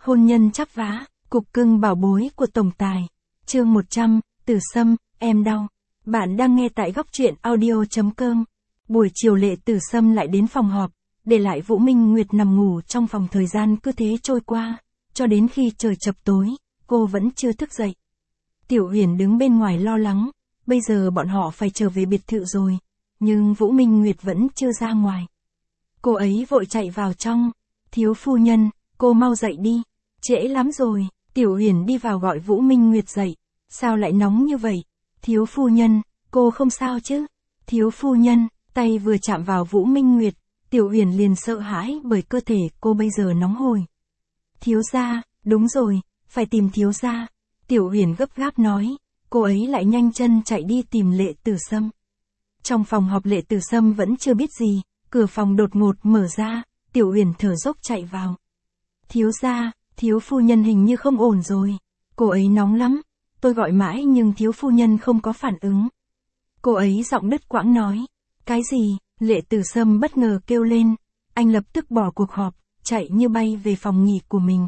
Hôn nhân chắp vá, cục cưng bảo bối của tổng tài. Chương 100, Tử Sâm, em đau. Bạn đang nghe tại góc truyện audio.com. Buổi chiều Lệ Tử Sâm lại đến phòng họp, để lại Vũ Minh Nguyệt nằm ngủ trong phòng. Thời gian cứ thế trôi qua, cho đến khi trời chập tối, cô vẫn chưa thức dậy. Tiểu Uyển đứng bên ngoài lo lắng, bây giờ bọn họ phải trở về biệt thự rồi, nhưng Vũ Minh Nguyệt vẫn chưa ra ngoài. Cô ấy vội chạy vào trong, thiếu phu nhân, cô mau dậy đi, trễ lắm rồi. Tiểu Uyển đi vào gọi Vũ Minh Nguyệt dậy, sao lại nóng như vậy? Thiếu phu nhân, cô không sao chứ? Thiếu phu nhân, tay vừa chạm vào Vũ Minh Nguyệt, Tiểu Uyển liền sợ hãi bởi cơ thể cô bây giờ nóng hổi. Thiếu gia, đúng rồi, phải tìm thiếu gia. Tiểu Uyển gấp gáp nói, cô ấy lại nhanh chân chạy đi tìm Lệ Tử Sâm. Trong phòng họp Lệ Tử Sâm vẫn chưa biết gì, cửa phòng đột ngột mở ra, Tiểu Uyển thở dốc chạy vào. Thiếu gia, thiếu phu nhân hình như không ổn rồi. Cô ấy nóng lắm, tôi gọi mãi nhưng thiếu phu nhân không có phản ứng. Cô ấy giọng đứt quãng nói. Cái gì? Lệ Tử Sâm bất ngờ kêu lên. Anh lập tức bỏ cuộc họp, chạy như bay về phòng nghỉ của mình.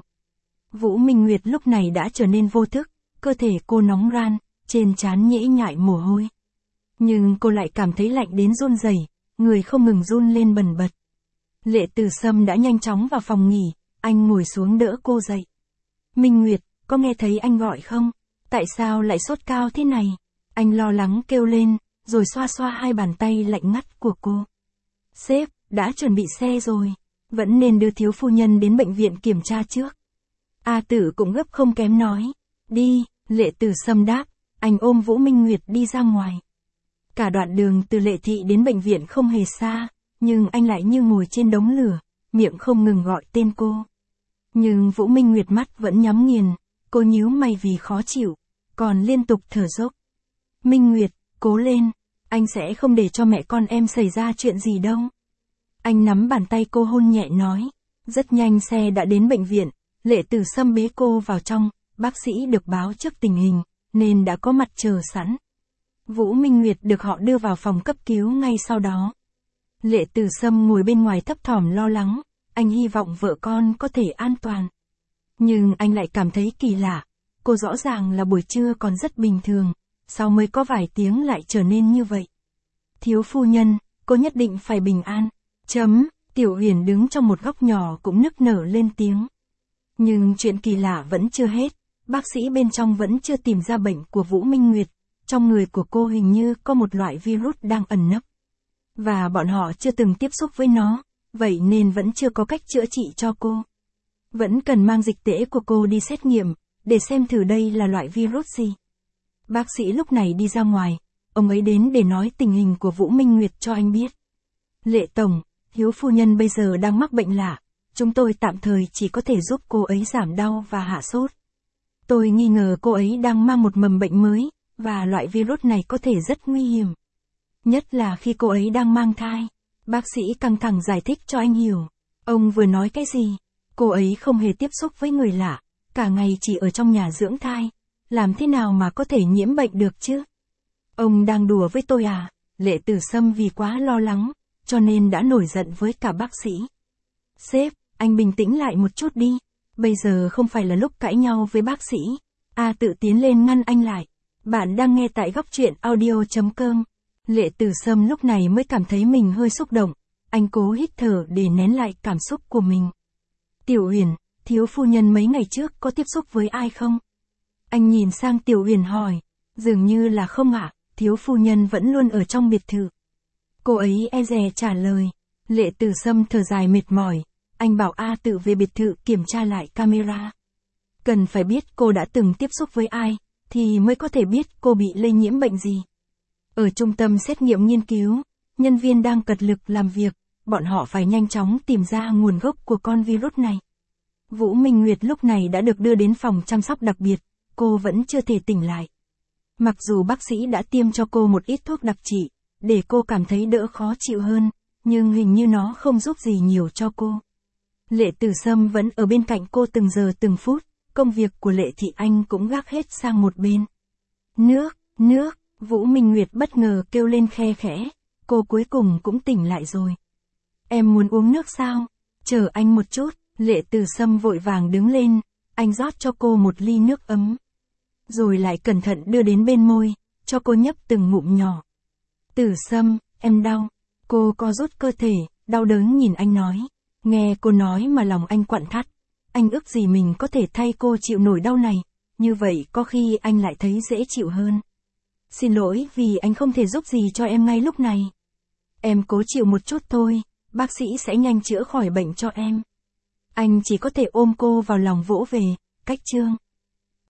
Vũ Minh Nguyệt lúc này đã trở nên vô thức, cơ thể cô nóng ran, trên trán nhễ nhại mồ hôi. Nhưng cô lại cảm thấy lạnh đến run rẩy, người không ngừng run lên bần bật. Lệ Tử Sâm đã nhanh chóng vào phòng nghỉ, anh ngồi xuống đỡ cô dậy. Minh Nguyệt, có nghe thấy anh gọi không? Tại sao lại sốt cao thế này? Anh lo lắng kêu lên, rồi xoa xoa hai bàn tay lạnh ngắt của cô. Sếp, đã chuẩn bị xe rồi, vẫn nên đưa thiếu phu nhân đến bệnh viện kiểm tra trước. A Tử cũng gấp không kém nói. Đi, Lệ Tử Sâm đáp, anh ôm Vũ Minh Nguyệt đi ra ngoài. Cả đoạn đường từ Lệ Thị đến bệnh viện không hề xa, nhưng anh lại như ngồi trên đống lửa, miệng không ngừng gọi tên cô. Nhưng Vũ Minh Nguyệt mắt vẫn nhắm nghiền, cô nhíu mày vì khó chịu, còn liên tục thở dốc. Minh Nguyệt, cố lên, anh sẽ không để cho mẹ con em xảy ra chuyện gì đâu. Anh nắm bàn tay cô hôn nhẹ nói. Rất nhanh xe đã đến bệnh viện, Lệ Tử Sâm bế cô vào trong, bác sĩ được báo trước tình hình, nên đã có mặt chờ sẵn. Vũ Minh Nguyệt được họ đưa vào phòng cấp cứu ngay sau đó. Lệ Tử Sâm ngồi bên ngoài thấp thỏm lo lắng, anh hy vọng vợ con có thể an toàn. Nhưng anh lại cảm thấy kỳ lạ, cô rõ ràng là buổi trưa còn rất bình thường, sao mới có vài tiếng lại trở nên như vậy. Thiếu phu nhân, cô nhất định phải bình an. Tiểu Uyển đứng trong một góc nhỏ cũng nức nở lên tiếng. Nhưng chuyện kỳ lạ vẫn chưa hết, bác sĩ bên trong vẫn chưa tìm ra bệnh của Vũ Minh Nguyệt, trong người của cô hình như có một loại virus đang ẩn nấp. Và bọn họ chưa từng tiếp xúc với nó, vậy nên vẫn chưa có cách chữa trị cho cô. Vẫn cần mang dịch tễ của cô đi xét nghiệm, để xem thử đây là loại virus gì. Bác sĩ lúc này đi ra ngoài, ông ấy đến để nói tình hình của Vũ Minh Nguyệt cho anh biết. Lệ Tổng, thiếu phu nhân bây giờ đang mắc bệnh lạ, chúng tôi tạm thời chỉ có thể giúp cô ấy giảm đau và hạ sốt. Tôi nghi ngờ cô ấy đang mang một mầm bệnh mới, và loại virus này có thể rất nguy hiểm. Nhất là khi cô ấy đang mang thai. Bác sĩ căng thẳng giải thích cho anh hiểu. Ông vừa nói cái gì? Cô ấy không hề tiếp xúc với người lạ, cả ngày chỉ ở trong nhà dưỡng thai. Làm thế nào mà có thể nhiễm bệnh được chứ? Ông đang đùa với tôi à? Lệ Tử Sâm vì quá lo lắng, cho nên đã nổi giận với cả bác sĩ. Sếp, anh bình tĩnh lại một chút đi. Bây giờ không phải là lúc cãi nhau với bác sĩ. A Tự tiến lên ngăn anh lại. Bạn đang nghe tại góc truyện audio.com. Lệ Tử Sâm lúc này mới cảm thấy mình hơi xúc động. Anh cố hít thở để nén lại cảm xúc của mình. Tiểu Uyển, thiếu phu nhân mấy ngày trước có tiếp xúc với ai không? Anh nhìn sang Tiểu Uyển hỏi. Dường như là không ạ, thiếu phu nhân vẫn luôn ở trong biệt thự. Cô ấy e dè trả lời. Lệ Tử Sâm thở dài mệt mỏi. Anh bảo A Tự về biệt thự kiểm tra lại camera. Cần phải biết cô đã từng tiếp xúc với ai, thì mới có thể biết cô bị lây nhiễm bệnh gì. Ở trung tâm xét nghiệm nghiên cứu, nhân viên đang cật lực làm việc, bọn họ phải nhanh chóng tìm ra nguồn gốc của con virus này. Vũ Minh Nguyệt lúc này đã được đưa đến phòng chăm sóc đặc biệt, cô vẫn chưa thể tỉnh lại. Mặc dù bác sĩ đã tiêm cho cô một ít thuốc đặc trị, để cô cảm thấy đỡ khó chịu hơn, nhưng hình như nó không giúp gì nhiều cho cô. Lệ Tử Sâm vẫn ở bên cạnh cô từng giờ từng phút, công việc của Lệ Thị Anh cũng gác hết sang một bên. Nước, Vũ Minh Nguyệt bất ngờ kêu lên khe khẽ, cô cuối cùng cũng tỉnh lại rồi. Em muốn uống nước sao? Chờ anh một chút, Lệ Từ Sâm vội vàng đứng lên, anh rót cho cô một ly nước ấm. Rồi lại cẩn thận đưa đến bên môi, cho cô nhấp từng ngụm nhỏ. Từ Sâm, em đau. Cô co rút cơ thể, đau đớn nhìn anh nói. Nghe cô nói mà lòng anh quặn thắt. Anh ước gì mình có thể thay cô chịu nổi đau này, như vậy có khi anh lại thấy dễ chịu hơn. Xin lỗi vì anh không thể giúp gì cho em ngay lúc này. Em cố chịu một chút thôi, bác sĩ sẽ nhanh chữa khỏi bệnh cho em. Anh chỉ có thể ôm cô vào lòng vỗ về, cách chương.